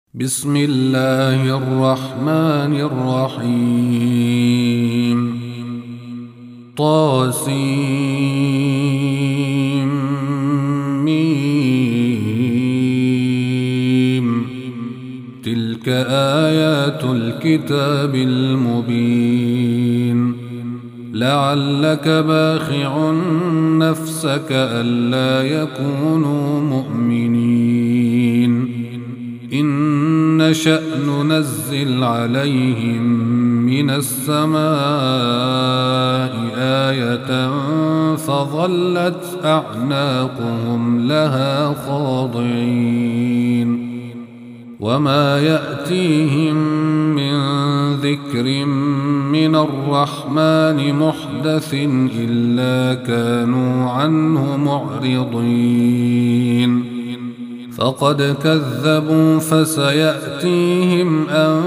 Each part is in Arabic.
بسم الله الرحمن الرحيم. طاسيم. تلك آيات الكتاب المبين. لعلك باخع نفسك ألا يكونوا مؤمنين إن نشأ ننزل عليهم من السماء آية فظلت أعناقهم لها خاضعين وما يأتيهم من ذكر من الرحمن محدث إلا كانوا عنه معرضين فقد كذبوا فسيأتيهم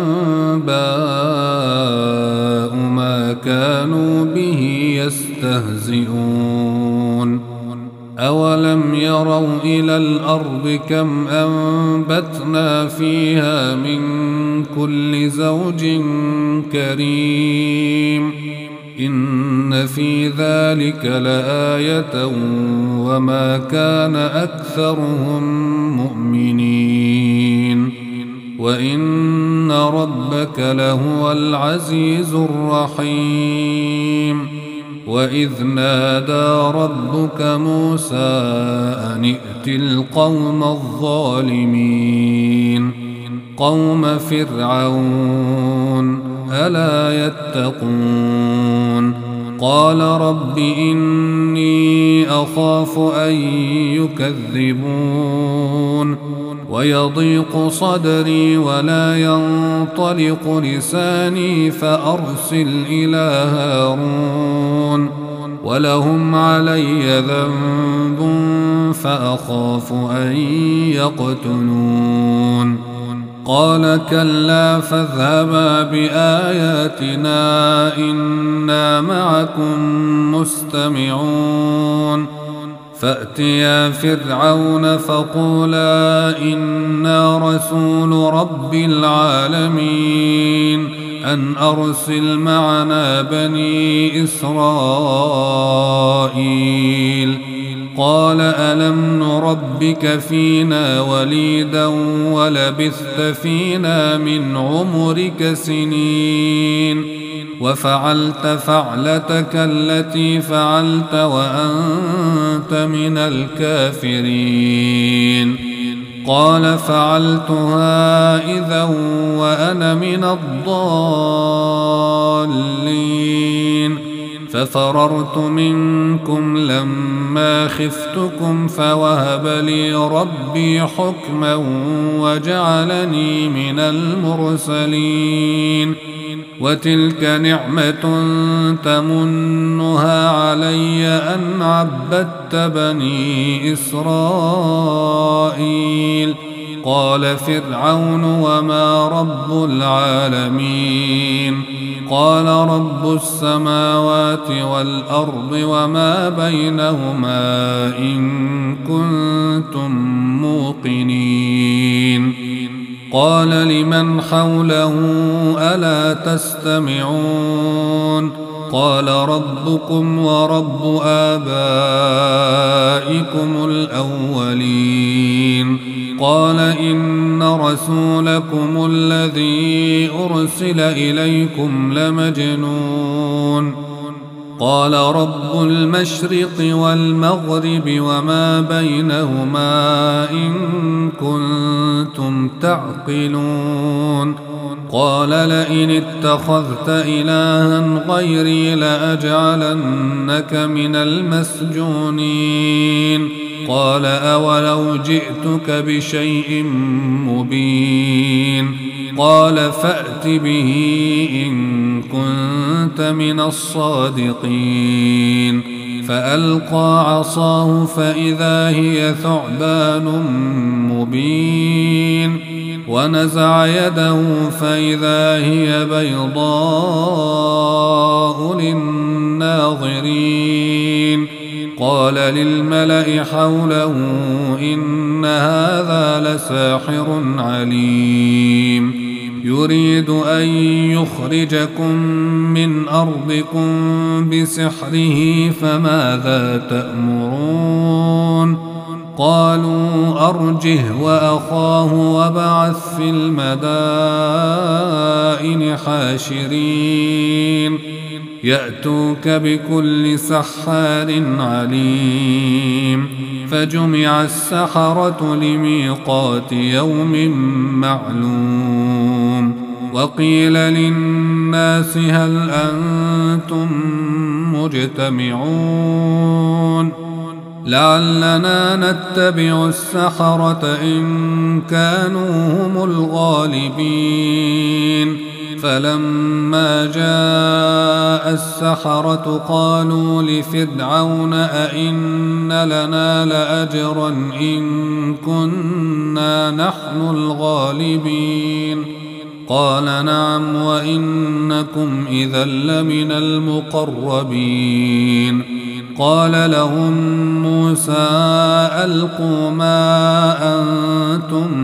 أنباء ما كانوا به يستهزئون أولم يروا إلى الأرض كم أنبتنا فيها من كل زوج كريم إن في ذلك لآية وما كان أكثرهم مؤمنين وإن ربك لهو العزيز الرحيم وإذ نادى ربك موسى أن ائت القوم الظالمين قوم فرعون ألا يتقون قال رب إني أخاف أن يكذبون ويضيق صدري ولا ينطلق لساني فأرسل إلى هارون ولهم علي ذنب فأخاف أن يقتلون قال كلا فاذهبا بآياتنا إنا معكم مستمعون فأتيا فرعون فقولا إنا رسول رب العالمين أن أرسل معنا بني إسرائيل قال ألم نربك فينا وليدا ولبثت فينا من عمرك سنين وفعلت فعلتك التي فعلت وأنت من الكافرين قال فعلتها إذا وأنا من الضالين ففررت منكم لما خفتكم فوهب لي ربي حكما وجعلني من المرسلين وتلك نعمة تمنها علي أن عبدت بني إسرائيل قال فرعون وما رب العالمين قال رب السماوات والأرض وما بينهما إن كنتم موقنين قال لمن حوله ألا تستمعون قال ربكم ورب آبائكم الأولين قال إن رسولكم الذي أرسل إليكم لمجنون قال رب المشرق والمغرب وما بينهما إن كنتم تعقلون قال لئن اتخذت إلها غيري لأجعلنك من المسجونين قال أولو جئتك بشيء مبين قال فأت به إن كنت من الصادقين فألقى عصاه فإذا هي ثعبان مبين ونزع يده فإذا هي بيضاء للناظرين قال للملأ حوله إن هذا لساحر عليم يريد أن يخرجكم من أرضكم بسحره فماذا تأمرون قالوا أرجه وأخاه وابعث في المدائن حاشرين يأتوك بكل سحار عليم فجمع السحرة لميقات يوم معلوم وقيل للناس هل أنتم مجتمعون لعلنا نتبع السحرة إن كانوا هم الغالبين فلما جاء السحرة قالوا لفرعون أئن لنا لأجرا إن كنا نحن الغالبين قال نعم وإنكم إذا لمن المقربين قال لهم موسى ألقوا ما أنتم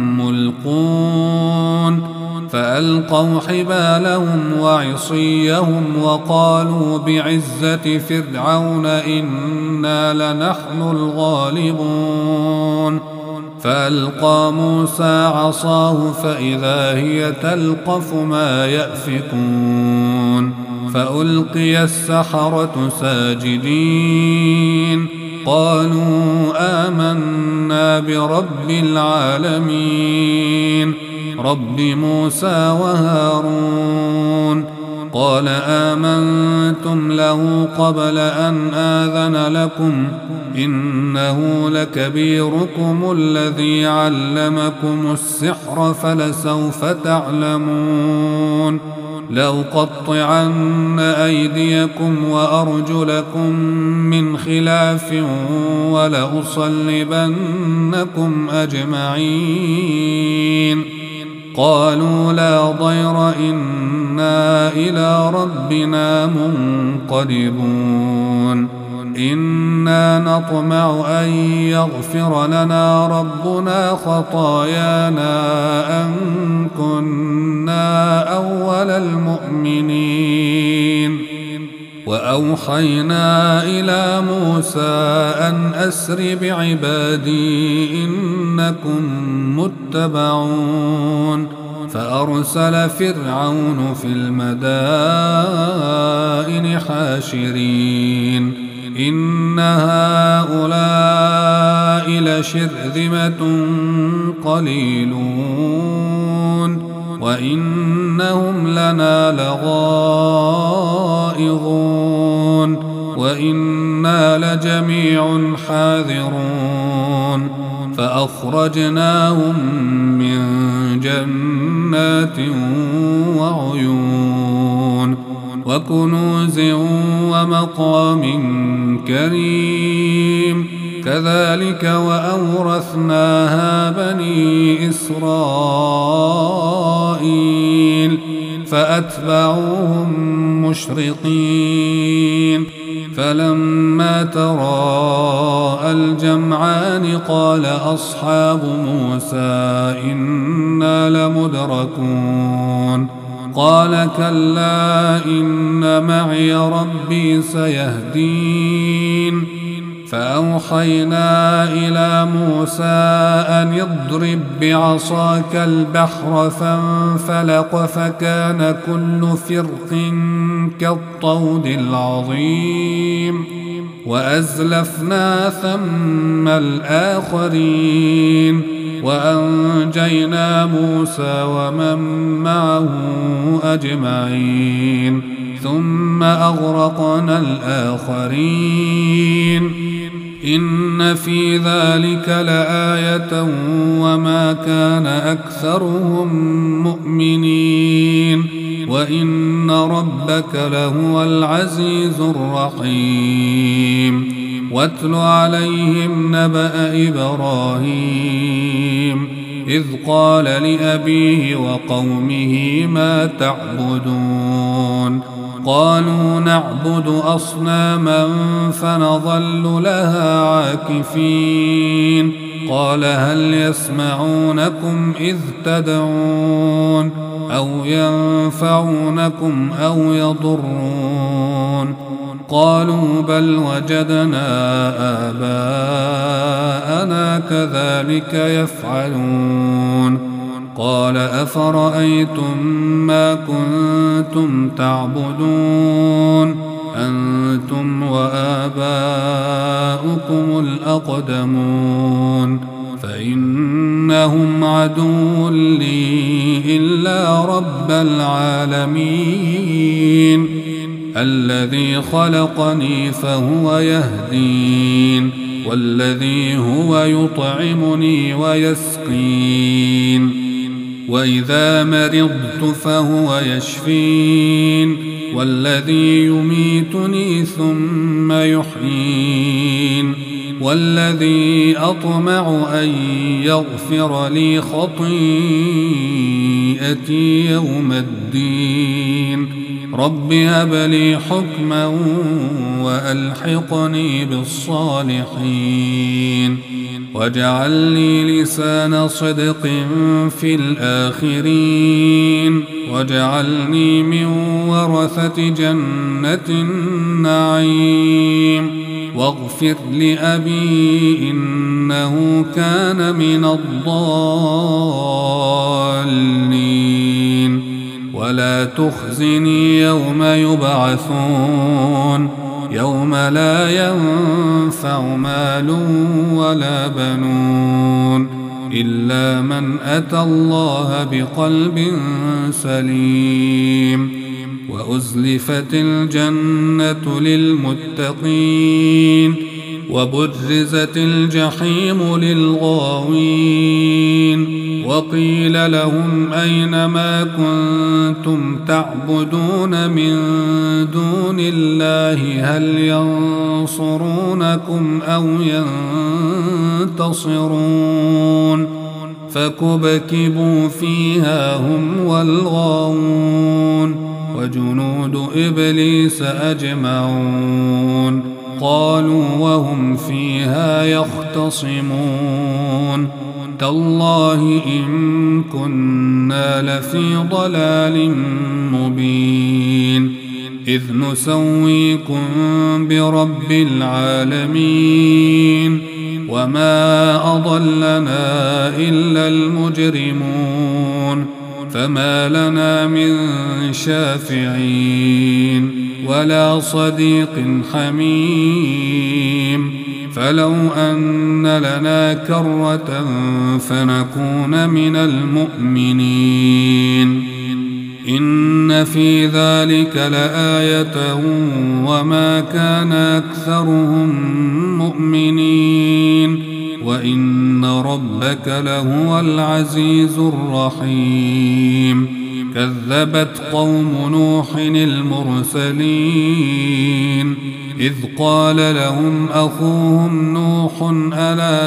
ملقون فألقوا حبالهم وعصيهم وقالوا بعزة فرعون إنا لنحن الغالبون فألقى موسى عصاه فإذا هي تلقف ما يأفكون فألقي السحرة ساجدين قالوا آمنا برب العالمين رب موسى وهارون قال آمنتم له قبل أن آذن لكم إنه لكبيركم الذي علمكم السحر فلسوف تعلمون لأقطعن أيديكم وأرجلكم من خلاف ولأصلبنكم أجمعين قالوا لا ضير إنا إلى ربنا منقلبون إنا نطمع أن يغفر لنا ربنا خطايانا أن كنا أول المؤمنين وأوحينا إلى موسى أن أسر بعبادي إنكم متبعون فأرسل فرعون في المدائن حاشرين إن هؤلاء لشرذمة قليلون وإنهم لنا لغائظون وإنا لجميع حاذرون فأخرجناهم من جنات وعيون وكنوز ومقام كريم كذلك وأورثناها بني إسرائيل فأتبعوهم مشرقين فلما تراءى الجمعان قال أصحاب موسى إنا لمدركون قال كلا إن معي ربي سيهدين فأوحينا إلى موسى أن اضرب بعصاك البحر فانفلق فكان كل فرق كالطود العظيم وأزلفنا ثم الآخرين وأنجينا موسى ومن معه أجمعين ثم أغرقنا الآخرين إن في ذلك لآية وما كان أكثرهم مؤمنين وإن ربك لهو العزيز الرحيم واتل عليهم نبأ إبراهيم إذ قال لأبيه وقومه ما تعبدون قالوا نعبد أصناما فنظل لها عاكفين قال هل يسمعونكم إذ تدعون أو ينفعونكم أو يضرون قالوا بل وجدنا آباءنا كذلك يفعلون قال أفرأيتم ما كنتم تعبدون أنتم وآباؤكم الأقدمون فإنهم عدو لي إلا رب العالمين الذي خلقني فهو يهدين والذي هو يطعمني ويسقين وإذا مرضت فهو يشفين والذي يميتني ثم يحيين والذي أطمع أن يغفر لي خطيئتي يوم الدين رب هب لي حكما وألحقني بالصالحين واجعل لي لسان صدق في الآخرين واجعلني من ورثة جنة النعيم واغفر لأبي إنه كان من الضالين ولا تخزني يوم يبعثون يوم لا ينفع مال ولا بنون إلا من أتى الله بقلب سليم وأزلفت الجنة للمتقين وبرزت الجحيم للغاوين وقيل لهم أين ما كنتم تعبدون من دون الله هل ينصرونكم أو ينتصرون فكبكبوا فيها هم والغاوون وجنود إبليس أجمعون قالوا وهم فيها يختصمون تالله إن كنا لفي ضلال مبين إذ نسويكم برب العالمين وما أضلنا إلا المجرمون فما لنا من شافعين ولا صديق حميم فلو أن لنا كرة فنكون من المؤمنين إن في ذلك لآية وما كان أكثرهم مؤمنين وإن ربك لهو العزيز الرحيم كذبت قوم نوح المرسلين إذ قال لهم أخوهم نوح ألا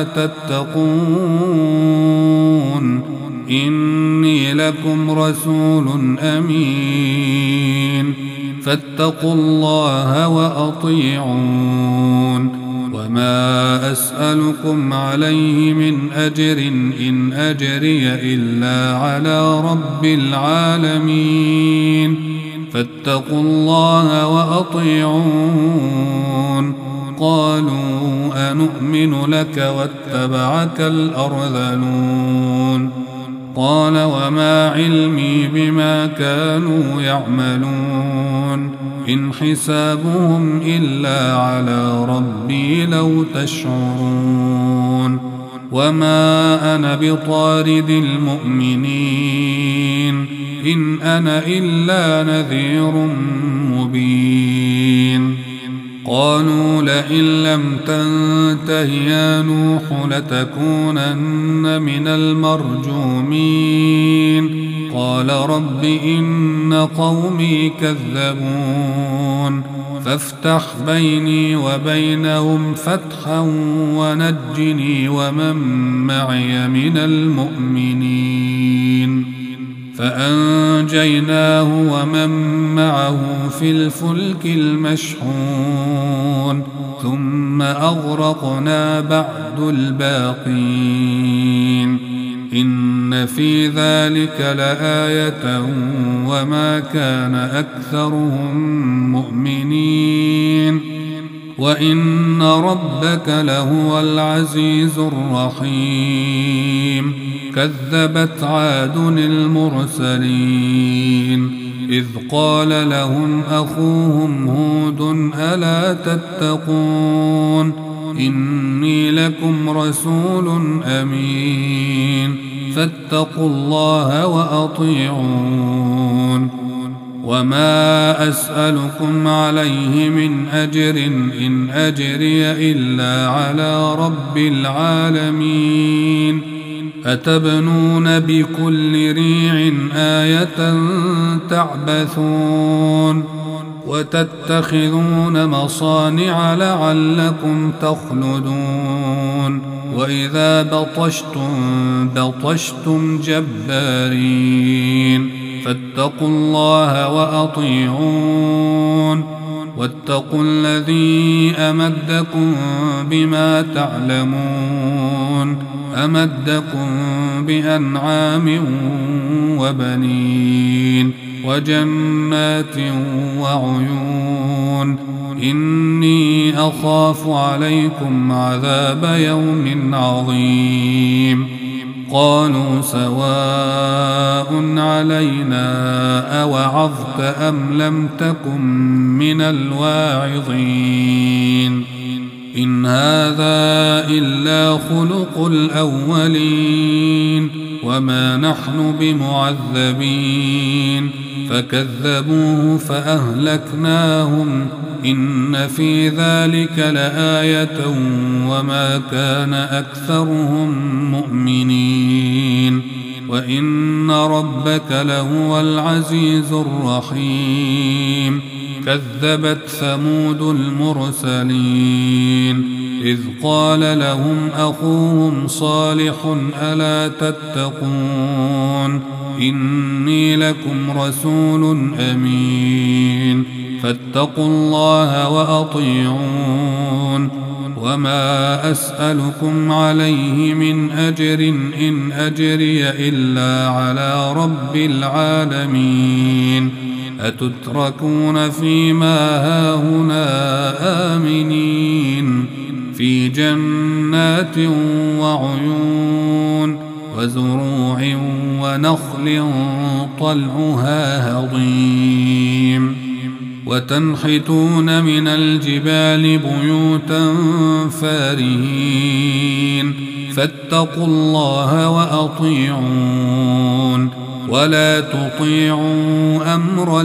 تتقون إني لكم رسول أمين فاتقوا الله وأطيعون وما أسألكم عليه من أجر إن أجري إلا على رب العالمين فاتقوا الله وأطيعون قالوا أنؤمن لك واتبعك الأرذلون قال وما علمي بما كانوا يعملون إن حسابهم إلا على ربي لو تشعرون وما أنا بطارد المؤمنين إن أنا إلا نذير مبين قالوا لئن لم تنته يا نوح لتكونن من المرجومين قال رب إن قومي كذبون فافتح بيني وبينهم فتحا ونجني ومن معي من المؤمنين فأنجيناه ومن معه في الفلك المشحون ثم أغرقنا بعد الباقين إن في ذلك لآية وما كان أكثرهم مؤمنين وإن ربك لهو العزيز الرحيم كذبت عاد المرسلين إذ قال لهم أخوهم هود ألا تتقون إني لكم رسول أمين فاتقوا الله وأطيعون وما أسألكم عليه من أجر إن أجري إلا على رب العالمين أتبنون بكل ريع آية تعبثون وتتخذون مصانع لعلكم تخلدون وإذا بطشتم جبارين فاتقوا الله وأطيعون واتقوا الذي أمدكم بما تعلمون أمدكم بأنعام وبنين وجنات وعيون إني أخاف عليكم عذاب يوم عظيم قالوا سواء علينا أوعظت أم لم تكن من الواعظين إن هذا إلا خلق الأولين وما نحن بمعذبين فكذبوه فأهلكناهم إن في ذلك لآية وما كان أكثرهم مؤمنين وإن ربك لهو العزيز الرحيم كذبت ثمود المرسلين إذ قال لهم أخوهم صالح ألا تتقون إني لكم رسول أمين فاتقوا الله وأطيعون وما أسألكم عليه من أجر إن أجري إلا على رب العالمين أتتركون فيما هاهنا آمنين في جنات وعيون وزروع ونخل طلعها هضيم وتنحتون من الجبال بيوتا فارهين فاتقوا الله وأطيعون ولا تطيعوا أمر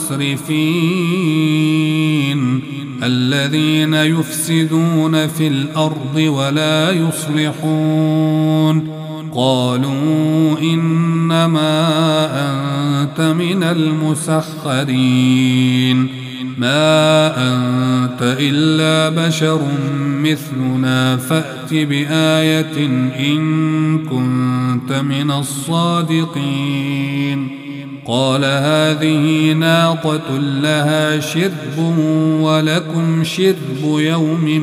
المسرفين الذين يفسدون في الأرض ولا يصلحون قالوا إنما أنت من المسخرين ما أنت إلا بشر مثلنا فأت بآية إن كنت من الصادقين قال هذه ناقة لها شرب ولكم شرب يوم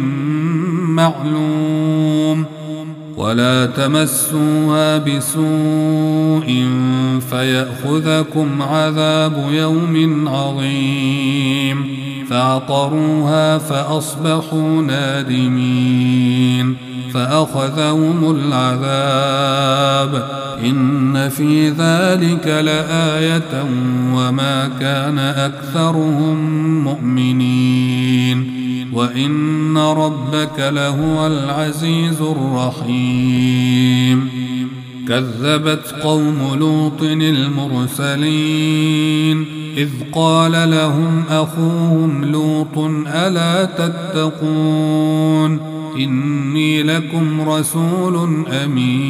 معلوم ولا تمسوها بسوء فيأخذكم عذاب يوم عظيم فعقروها فأصبحوا نادمين فأخذهم العذاب إن في ذلك لآية وما كان أكثرهم مؤمنين وإن ربك لهو العزيز الرحيم كذبت قوم لوط المرسلين إذ قال لهم أخوهم لوط ألا تتقون إني لكم رسول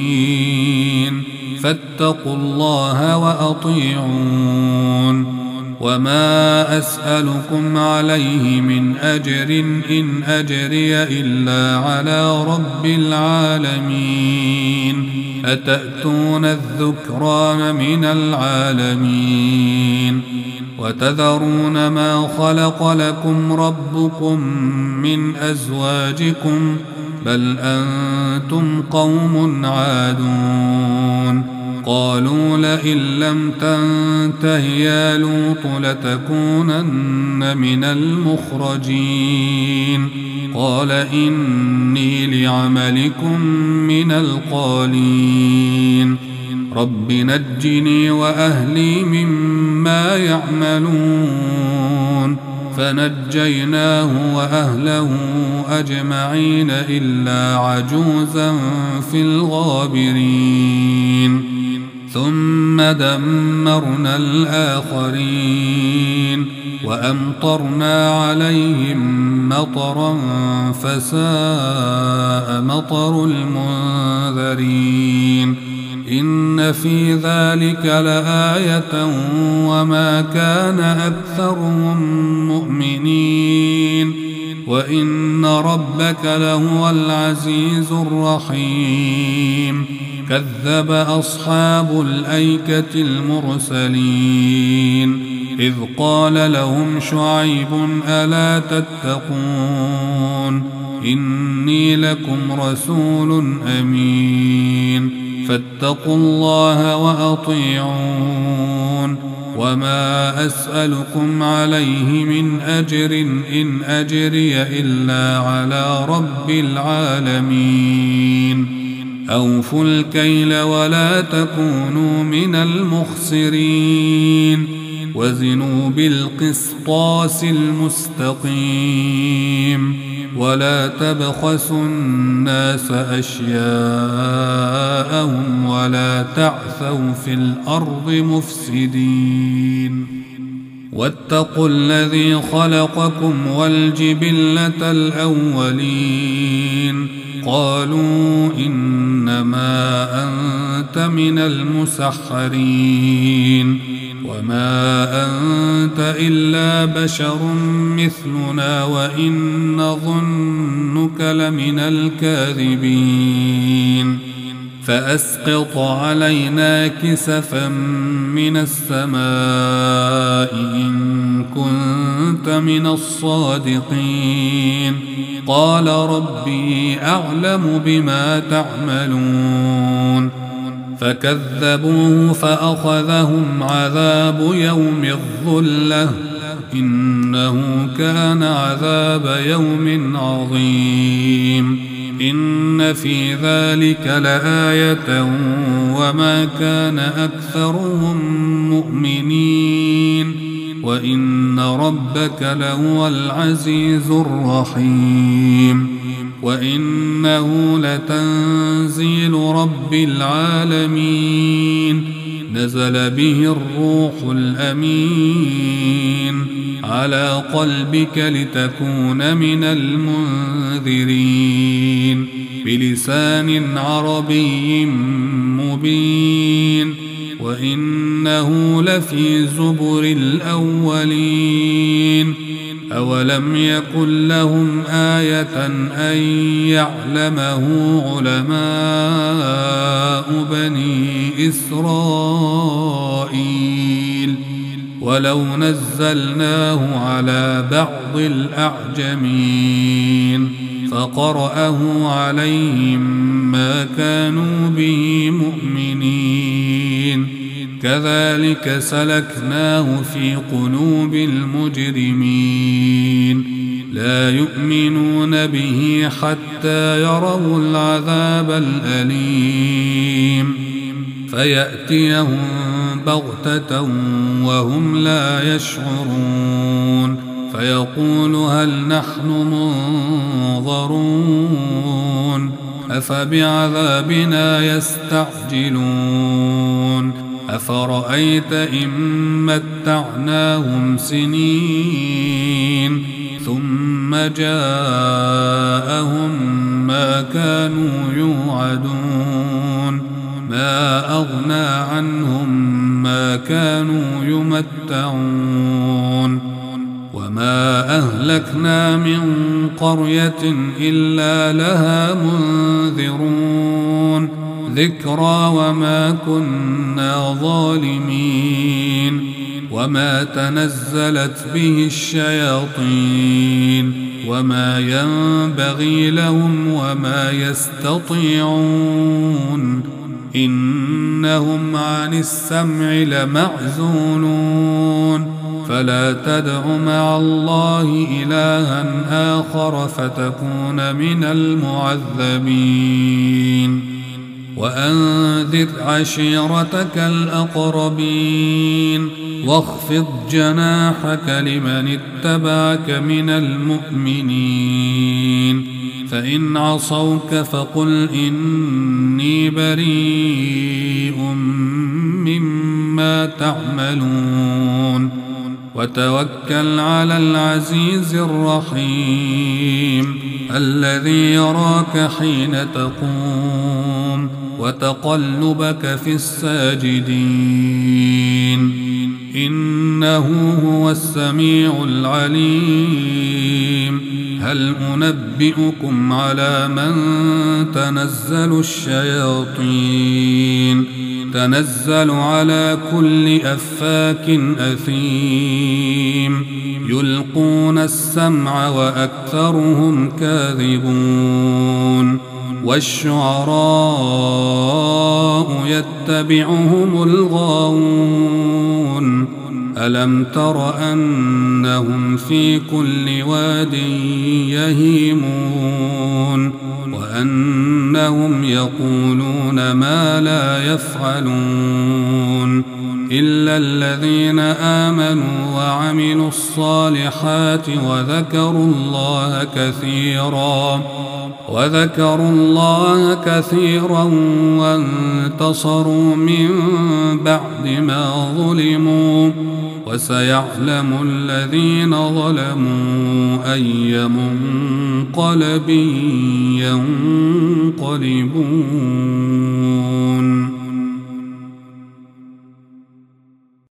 أمين فاتقوا الله وأطيعون وما أسألكم عليه من أجر إن أجري إلا على رب العالمين أتأتون الذكران من العالمين وتذرون ما خلق لكم ربكم من أزواجكم بل أنتم قوم عادون قالوا لئن لم تنته يا لوط لتكونن من المخرجين قال إني لعملكم من القالين رب نجني وأهلي مما يعملون فنجيناه وأهله أجمعين إلا عجوزا في الغابرين ثم دمرنا الآخرين وأمطرنا عليهم مطرا فساء مطر المنذرين إن في ذلك لآية وما كان أكثرهم مؤمنين وإن ربك لهو العزيز الرحيم كذب أصحاب الأيكة المرسلين إذ قال لهم شعيب ألا تتقون إني لكم رسول أمين فاتقوا الله وأطيعون وما أسألكم عليه من أجر إن أجري إلا على رب العالمين أوفوا الكيل ولا تكونوا من المخسرين وزنوا بالقسطاس المستقيم ولا تبخسوا الناس أشياءهم ولا تعثوا في الأرض مفسدين واتقوا الذي خلقكم والجبلة الأولين قالوا إنما أنت من المسحرين وما أنت إلا بشر مثلنا وإن نظنك لمن الكاذبين فأسقط علينا كسفا من السماء إن كنت من الصادقين قال ربي أعلم بما تعملون فكذبوه فأخذهم عذاب يوم الظلة إنه كان عذاب يوم عظيم إن في ذلك لآية وما كان أكثرهم مؤمنين وإن ربك لهو العزيز الرحيم وإنه لتنزيل رب العالمين نزل به الروح الأمين على قلبك لتكون من المنذرين بلسان عربي مبين وإنه لفي زبر الأولين أولم يكن لهم آية أن يعلمه علماء بني إسرائيل ولو نزلناه على بعض الأعجمين فقرأه عليهم ما كانوا به مؤمنين كذلك سلكناه في قلوب المجرمين لا يؤمنون به حتى يروا العذاب الأليم فيأتيهم بغتة وهم لا يشعرون فيقول هل نحن منظرون أفبعذابنا يستعجلون أفرأيت إن متعناهم سنين ثم جاءهم ما كانوا يوعدون ما أغنى عنهم ما كانوا يمتعون وما أهلكنا من قرية إلا لها منذرون ذكرى وما كنا ظالمين وما تنزلت به الشياطين وما ينبغي لهم وما يستطيعون إنهم عن السمع لمعزولون فلا تدع مع الله إلها آخر فتكون من المعذبين وأنذر عشيرتك الأقربين واخفض جناحك لمن اتبعك من المؤمنين فإن عصوك فقل إني بريء مما تعملون وتوكل على العزيز الرحيم الذي يراك حين تقوم وتقلبك في الساجدين إنه هو السميع العليم هل أنبئكم على من تنزل الشياطين تنزل على كل أفاك أثيم يلقون السمع وأكثرهم كاذبون والشعراء يتبعهم الغاوون ألم تر أنهم في كل واد يهيمون وأنهم يقولون ما لا يفعلون إلا الذين آمنوا وعملوا الصالحات وذكروا الله كثيرا وانتصروا من بعد ما ظلموا وسيعلم الذين ظلموا أي منقلب ينقلبون